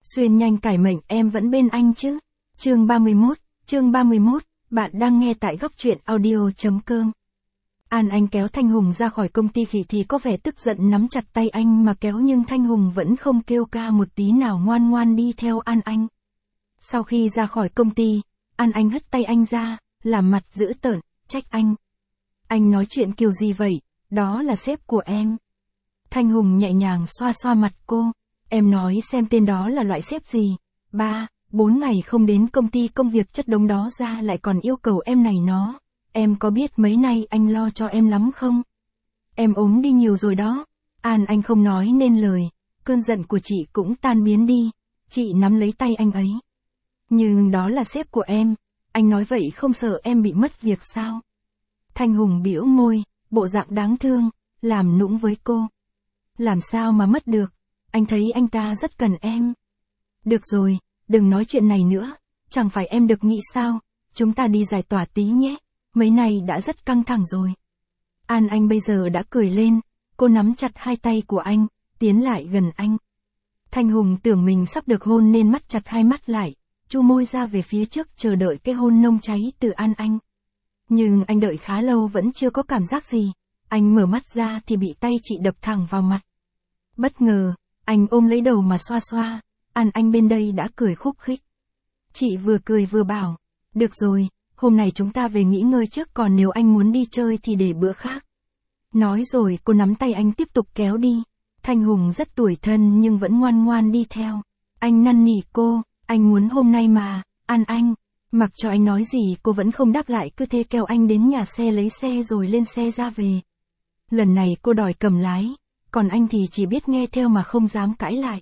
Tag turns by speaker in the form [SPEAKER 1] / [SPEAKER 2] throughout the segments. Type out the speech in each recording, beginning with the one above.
[SPEAKER 1] Xuyên nhanh cải mệnh em vẫn bên anh chứ. Chương 31, bạn đang nghe tại góc truyện audio.com. An Anh kéo Thanh Hùng ra khỏi công ty thì có vẻ tức giận nắm chặt tay anh mà kéo, nhưng Thanh Hùng vẫn không kêu ca một tí nào, ngoan ngoan đi theo An Anh. Sau khi ra khỏi công ty, An Anh hất tay anh ra, làm mặt dữ tợn, trách anh. Anh nói chuyện kiểu gì vậy, đó là sếp của em. Thanh Hùng nhẹ nhàng xoa xoa mặt cô. Em nói xem tên đó là loại sếp gì, 3-4 ngày không đến công ty, công việc chất đống đó ra lại còn yêu cầu em này nó. Em có biết mấy nay anh lo cho em lắm không? Em ốm đi nhiều rồi đó. An Anh không nói nên lời, cơn giận của chị cũng tan biến đi. Chị nắm lấy tay anh ấy. Nhưng đó là sếp của em, anh nói vậy không sợ em bị mất việc sao? Thanh Hùng bĩu môi, bộ dạng đáng thương, làm nũng với cô. Làm sao mà mất được, anh thấy anh ta rất cần em. Được rồi, đừng nói chuyện này nữa, chẳng phải em được nghĩ sao, chúng ta đi giải tỏa tí nhé, mấy này đã rất căng thẳng rồi. An Anh bây giờ đã cười lên, cô nắm chặt hai tay của anh, tiến lại gần anh. Thanh Hùng tưởng mình sắp được hôn nên mắt chặt hai mắt lại, chu môi ra về phía trước chờ đợi cái hôn nồng cháy từ An Anh. Nhưng anh đợi khá lâu vẫn chưa có cảm giác gì, anh mở mắt ra thì bị tay chị đập thẳng vào mặt. Bất ngờ, anh ôm lấy đầu mà xoa xoa, An Anh bên đây đã cười khúc khích. Chị vừa cười vừa bảo, được rồi, hôm nay chúng ta về nghỉ ngơi trước, còn nếu anh muốn đi chơi thì để bữa khác. Nói rồi cô nắm tay anh tiếp tục kéo đi. Thanh Hùng rất tủi thân nhưng vẫn ngoan ngoan đi theo. Anh năn nỉ cô, anh muốn hôm nay mà, An Anh. Mặc cho anh nói gì cô vẫn không đáp lại, cứ thế kéo anh đến nhà xe lấy xe rồi lên xe ra về. Lần này cô đòi cầm lái, còn anh thì chỉ biết nghe theo mà không dám cãi lại.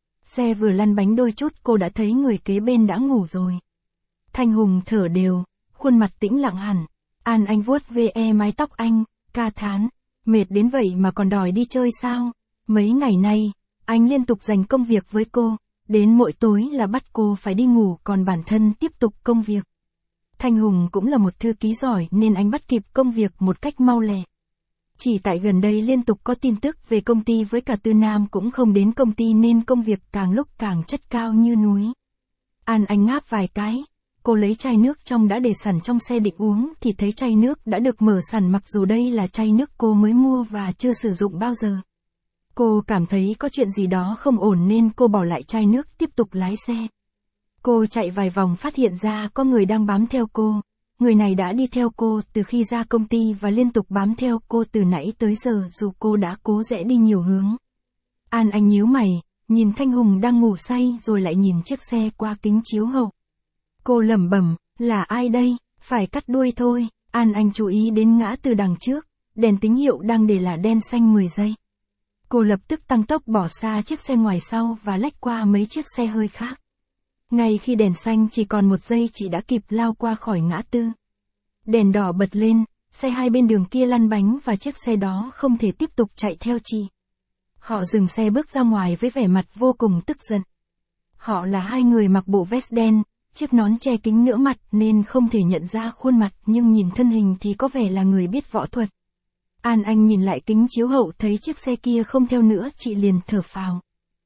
[SPEAKER 1] Xe vừa lăn bánh đôi chút cô đã thấy người kế bên đã ngủ rồi. Thanh Hùng thở đều, khuôn mặt tĩnh lặng hẳn. An Anh vuốt ve mái tóc anh, ca thán, mệt đến vậy mà còn đòi đi chơi sao? Mấy ngày nay, anh liên tục dành công việc với cô, đến mỗi tối là bắt cô phải đi ngủ, còn bản thân tiếp tục công việc. Thanh Hùng cũng là một thư ký giỏi nên anh bắt kịp công việc một cách mau lẹ. Chỉ tại gần đây liên tục có tin tức về công ty với cả Tư Nam cũng không đến công ty nên công việc càng lúc càng chất cao như núi. An Anh ngáp vài cái, cô lấy chai nước trong đã để sẵn trong xe định uống thì thấy chai nước đã được mở sẵn, mặc dù đây là chai nước cô mới mua và chưa sử dụng bao giờ. Cô cảm thấy có chuyện gì đó không ổn nên cô bỏ lại chai nước tiếp tục lái xe. Cô chạy vài vòng phát hiện ra có người đang bám theo cô. Người này đã đi theo cô từ khi ra công ty và liên tục bám theo cô từ nãy tới giờ dù cô đã cố rẽ đi nhiều hướng. An Anh nhíu mày, nhìn Thanh Hùng đang ngủ say rồi lại nhìn chiếc xe qua kính chiếu hậu. Cô lẩm bẩm, là ai đây, phải cắt đuôi thôi. An Anh chú ý đến ngã tư đằng trước, đèn tín hiệu đang để là đen xanh 10 giây. Cô lập tức tăng tốc bỏ xa chiếc xe ngoài sau và lách qua mấy chiếc xe hơi khác. Ngay khi đèn xanh chỉ còn 1 giây chị đã kịp lao qua khỏi ngã tư. Đèn đỏ bật lên, xe hai bên đường kia lăn bánh và chiếc xe đó không thể tiếp tục chạy theo chị. Họ dừng xe bước ra ngoài với vẻ mặt vô cùng tức giận. Họ là hai người mặc bộ vest đen, chiếc nón che kín nửa mặt nên không thể nhận ra khuôn mặt, nhưng nhìn thân hình thì có vẻ là người biết võ thuật. An Anh nhìn lại kính chiếu hậu thấy chiếc xe kia không theo nữa, chị liền thở phào.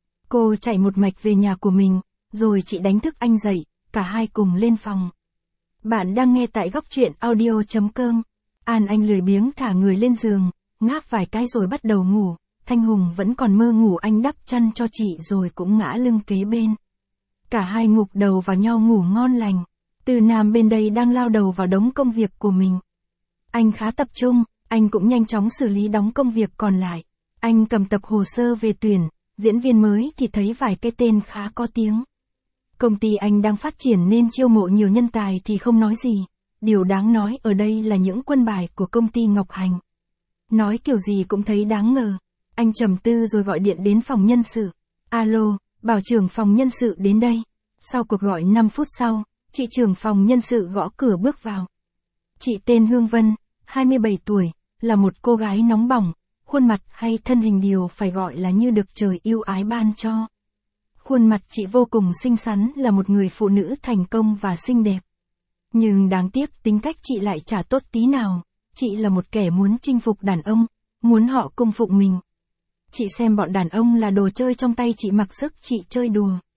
[SPEAKER 1] Cô chạy một mạch về nhà của mình, rồi chị đánh thức anh dậy, cả hai cùng lên phòng. Bạn đang nghe tại góc truyện audio.com. An Anh lười biếng thả người lên giường, ngáp vài cái rồi bắt đầu ngủ. Thanh Hùng vẫn còn mơ ngủ, anh đắp chăn cho chị rồi cũng ngã lưng kế bên. Cả hai ngụp đầu vào nhau ngủ ngon lành. Từ Nam bên đây đang lao đầu vào đống công việc của mình. Anh khá tập trung, anh cũng nhanh chóng xử lý đống công việc còn lại. Anh cầm tập hồ sơ về tuyển diễn viên mới thì thấy vài cái tên khá có tiếng. Công ty anh đang phát triển nên chiêu mộ nhiều nhân tài thì không nói gì. Điều đáng nói ở đây là những quân bài của công ty Ngọc Hành. Nói kiểu gì cũng thấy đáng ngờ. Anh trầm tư rồi gọi điện đến phòng nhân sự. Alo, bảo trưởng phòng nhân sự đến đây. Sau cuộc gọi 5 phút sau, chị trưởng phòng nhân sự gõ cửa bước vào. Chị tên Hương Vân, 27 tuổi, là một cô gái nóng bỏng, khuôn mặt hay thân hình điều phải gọi là như được trời yêu ái ban cho. Khuôn mặt chị vô cùng xinh xắn, là một người phụ nữ thành công và xinh đẹp. Nhưng đáng tiếc tính cách chị lại chả tốt tí nào, chị là một kẻ muốn chinh phục đàn ông, muốn họ cung phụng mình. Chị xem bọn đàn ông là đồ chơi trong tay chị, mặc sức chị chơi đùa.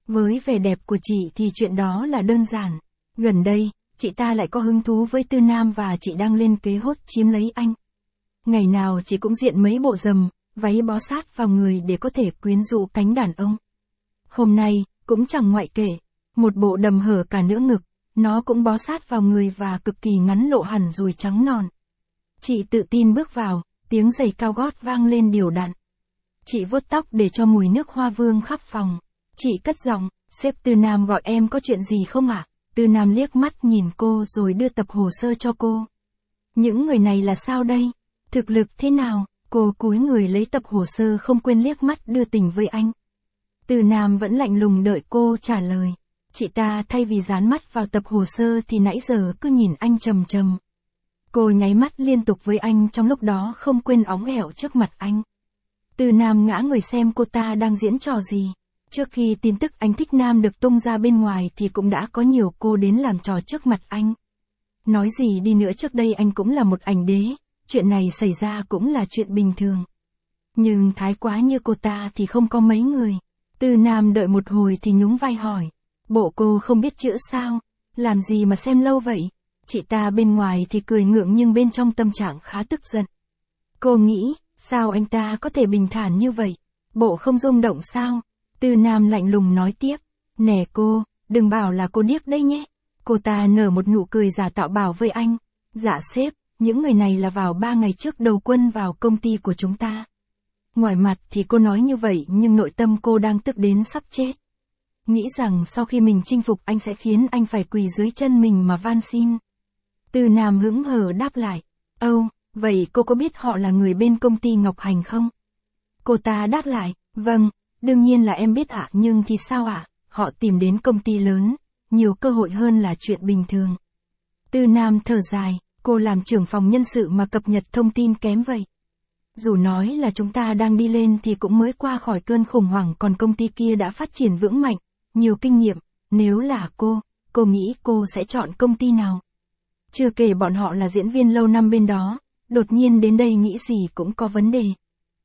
[SPEAKER 1] Với vẻ đẹp của chị thì chuyện đó là đơn giản. Gần đây, chị ta lại có hứng thú với Tư Nam và chị đang lên kế hốt chiếm lấy anh. Ngày nào chị cũng diện mấy bộ rầm, váy bó sát vào người để có thể quyến rũ cánh đàn ông. Hôm nay, cũng chẳng ngoại kể, một bộ đầm hở cả nửa ngực, nó cũng bó sát vào người và cực kỳ ngắn lộ hẳn đùi trắng non. Chị tự tin bước vào, tiếng giày cao gót vang lên đều đặn. Chị vuốt tóc để cho mùi nước hoa vương khắp phòng. Chị cất giọng, sếp Tư Nam gọi em có chuyện gì không ạ? Tư Nam liếc mắt nhìn cô rồi đưa tập hồ sơ cho cô. Những người này là sao đây? Thực lực thế nào? Cô cúi người lấy tập hồ sơ không quên liếc mắt đưa tình với anh. Tư Nam vẫn lạnh lùng đợi cô trả lời. Chị ta thay vì dán mắt vào tập hồ sơ thì nãy giờ cứ nhìn anh trầm trầm. Cô nháy mắt liên tục với anh trong lúc đó không quên óng ẻo trước mặt anh. Tư Nam ngã người xem cô ta đang diễn trò gì. Trước khi tin tức anh thích Nam được tung ra bên ngoài thì cũng đã có nhiều cô đến làm trò trước mặt anh. Nói gì đi nữa trước đây anh cũng là một ảnh đế, chuyện này xảy ra cũng là chuyện bình thường. Nhưng thái quá như cô ta thì không có mấy người. Tư Nam đợi một hồi thì nhún vai hỏi. Bộ cô không biết chữ sao? Làm gì mà xem lâu vậy? Chị ta bên ngoài thì cười ngượng nhưng bên trong tâm trạng khá tức giận. Cô nghĩ, sao anh ta có thể bình thản như vậy? Bộ không rung động sao? Tư Nam lạnh lùng nói tiếp. Nè cô, đừng bảo là cô điếc đấy nhé. Cô ta nở một nụ cười giả tạo bảo với anh. Dạ sếp, những người này là vào 3 ngày trước đầu quân vào công ty của chúng ta. Ngoài mặt thì cô nói như vậy nhưng nội tâm cô đang tức đến sắp chết. Nghĩ rằng sau khi mình chinh phục anh sẽ khiến anh phải quỳ dưới chân mình mà van xin. Tư Nam hững hờ đáp lại. Âu, vậy cô có biết họ là người bên công ty Ngọc Hành không? Cô ta đáp lại. Vâng, đương nhiên là em biết ạ, nhưng thì sao ạ? Họ tìm đến công ty lớn, nhiều cơ hội hơn là chuyện bình thường. Tư Nam thở dài, cô làm trưởng phòng nhân sự mà cập nhật thông tin kém vậy. Dù nói là chúng ta đang đi lên thì cũng mới qua khỏi cơn khủng hoảng, còn công ty kia đã phát triển vững mạnh, nhiều kinh nghiệm. Nếu là cô nghĩ cô sẽ chọn công ty nào? Chưa kể bọn họ là diễn viên lâu năm bên đó, đột nhiên đến đây nghĩ gì cũng có vấn đề.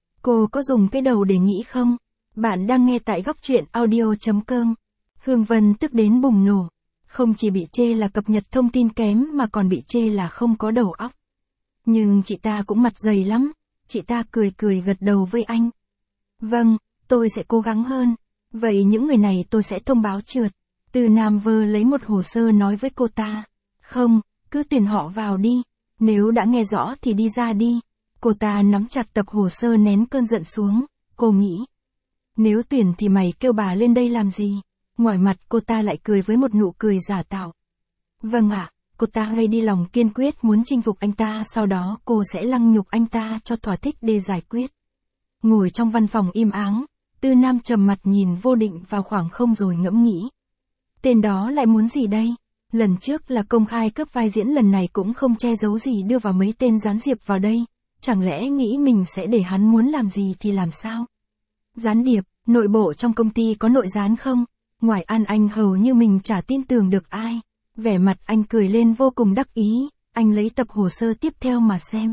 [SPEAKER 1] Cô có dùng cái đầu để nghĩ không? Bạn đang nghe tại góc truyện audio.com. Hương Vân tức đến bùng nổ. Không chỉ bị chê là cập nhật thông tin kém mà còn bị chê là không có đầu óc. Nhưng chị ta cũng mặt dày lắm. Chị ta cười cười gật đầu với anh. Vâng, tôi sẽ cố gắng hơn. Vậy những người này tôi sẽ thông báo trượt. Tư Nam vơ lấy một hồ sơ nói với cô ta. Không, cứ tuyển họ vào đi. Nếu đã nghe rõ thì đi ra đi. Cô ta nắm chặt tập hồ sơ nén cơn giận xuống. Cô nghĩ. Nếu tuyển thì mày kêu bà lên đây làm gì? Ngoài mặt cô ta lại cười với một nụ cười giả tạo. Vâng ạ, cô ta gây đi lòng kiên quyết muốn chinh phục anh ta, sau đó cô sẽ lăng nhục anh ta cho thỏa thích để giải quyết. Ngồi trong văn phòng im ắng, Tư Nam trầm mặt nhìn Vô Định vào khoảng không rồi ngẫm nghĩ. Tên đó lại muốn gì đây? Lần trước là công khai cướp vai diễn, lần này cũng không che giấu gì đưa vào mấy tên gián điệp vào đây. Chẳng lẽ nghĩ mình sẽ để hắn muốn làm gì thì làm sao? Gián điệp, nội bộ trong công ty có nội gián không? Ngoài An Anh hầu như mình chả tin tưởng được ai. Vẻ mặt anh cười lên vô cùng đắc ý, anh lấy tập hồ sơ tiếp theo mà xem.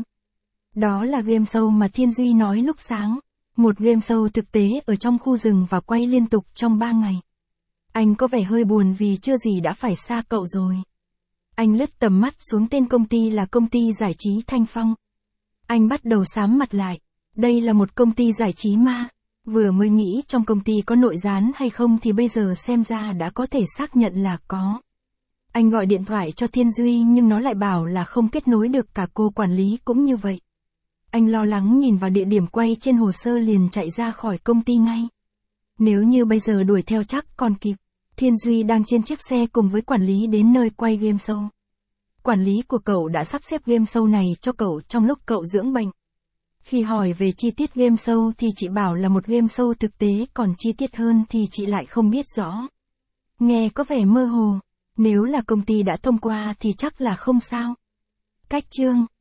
[SPEAKER 1] Đó là game show mà Thiên Duy nói lúc sáng. Một game show thực tế ở trong khu rừng và quay liên tục trong 3 ngày. Anh có vẻ hơi buồn vì chưa gì đã phải xa cậu rồi. Anh lướt tầm mắt xuống tên công ty là công ty giải trí Thanh Phong. Anh bắt đầu xám mặt lại. Đây là một công ty giải trí ma. Vừa mới nghĩ trong công ty có nội gián hay không thì bây giờ xem ra đã có thể xác nhận là có. Anh gọi điện thoại cho Thiên Duy nhưng nó lại bảo là không kết nối được, cả cô quản lý cũng như vậy. Anh lo lắng nhìn vào địa điểm quay trên hồ sơ liền chạy ra khỏi công ty ngay. Nếu như bây giờ đuổi theo chắc còn kịp. Thiên Duy đang trên chiếc xe cùng với quản lý đến nơi quay game show. Quản lý của cậu đã sắp xếp game show này cho cậu trong lúc cậu dưỡng bệnh. Khi hỏi về chi tiết game show thì chị bảo là một game show thực tế, còn chi tiết hơn thì chị lại không biết rõ. Nghe có vẻ mơ hồ. Nếu là công ty đã thông qua thì chắc là không sao. Cách chương